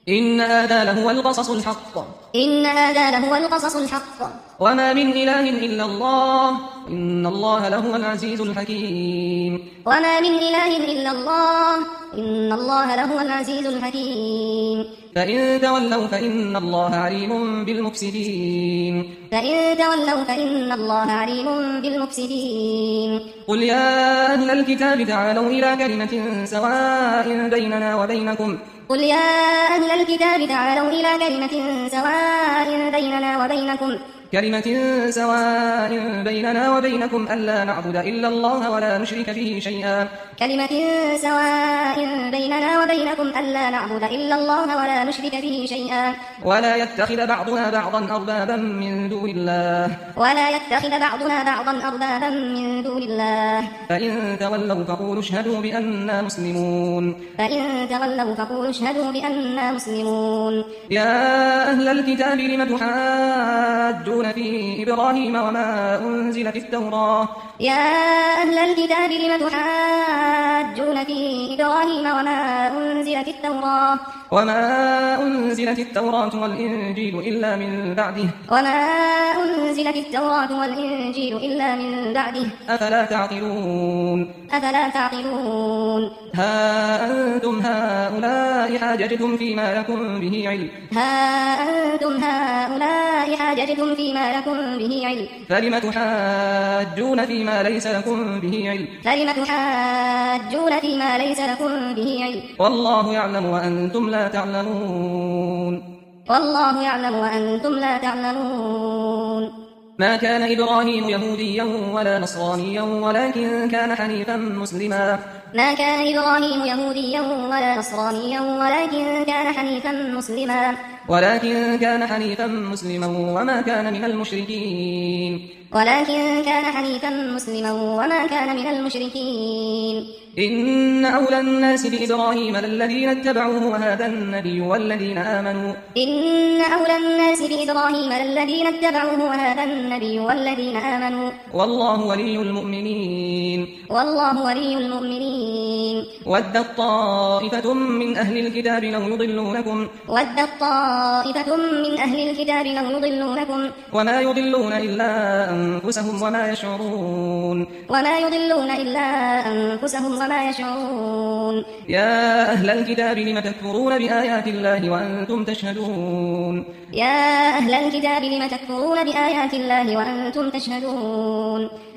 إن هذا لهو القصص الحق. إن هذا لهو القصص الحق. وما من إله إلا الله. إن الله لهو العزيز الحكيم. وما من إله إلا الله. إن الله لهو العزيز الحكيم. فإن تولوا فإن الله عليم بالمفسدين. فإن تولوا فإن الله عليم بالمفسدين. قل يا أهل الكتاب تعالوا إلى كلمة سواء بيننا وبينكم. قل يا أهل الكتاب تعالوا إلى كلمة سواء بيننا وبينكم ألا نعبد إلا الله ولا نشرك به شيئا. كلمة سواء بيننا وبينكم ألا نعبد إلا الله ولا نشرك به شيئا. ولا يتخذ بعضنا بعضا أربابا من دون الله. ولا يتخذ بعضنا بعضا أربابا من دون الله. فإن تولوا فقولوا اشهدوا بأننا مسلمون. فإن تولوا فقولوا اشهدوا بأننا مسلمون. يا أهل الكتاب لم تحاجون في إبراهيم وما أنزلت التوراة. يا أهل الكتاب لم تحاجون في إبراهيم وما أنزلت التوراة. وما أنزلت التوراة والإنجيل إلا من بعده. وما أنزلت التوراة والإنجيل إلا من بعده. أفلا تعقلون. أفلا تعقلون. ها أنتم هؤلاء حاججتم فيما لكم به علم. ها أنتم هؤلاء حاججتم فيما لكم به علم. فلم تحاجون فيما ليس لكم به علم. فلم تحاجون فيما ليس لكم به علم. والله يعلم وأنتم لا تعلمون. والله يعلم وأنتم لا تعلمون. ما كان إبراهيم يهوديا ولا نصرانيا ولكن كان حنيفا مسلما. ما كان إبراهيم يهوديا ولا نصرانيا ولكن كان حنيفا مسلما وما كان من المشركين. إن أولى الناس بإبراهيم للذين اتبعوه وهذا النبي والذين آمنوا. إن أولى الناس بإبراهيم للذين اتبعوه وهذا النبي والذين آمنوا. والله ولي المؤمنين. والله ولي المؤمنين. ودت طائفة من أهل الكتاب لو يضلونكم. ودت طائفة من أهل الكتاب لو يضلونكم. وما يضلون إلا أنفسهم وما يشعرون. وما يضلون إلا أنفسهم وما يشعرون. يا أهل الكتاب لم تكفرون بآيات الله وأنتم تشهدون. يا أهل الكتاب لم تكفرون بآيات الله وأنتم تشهدون.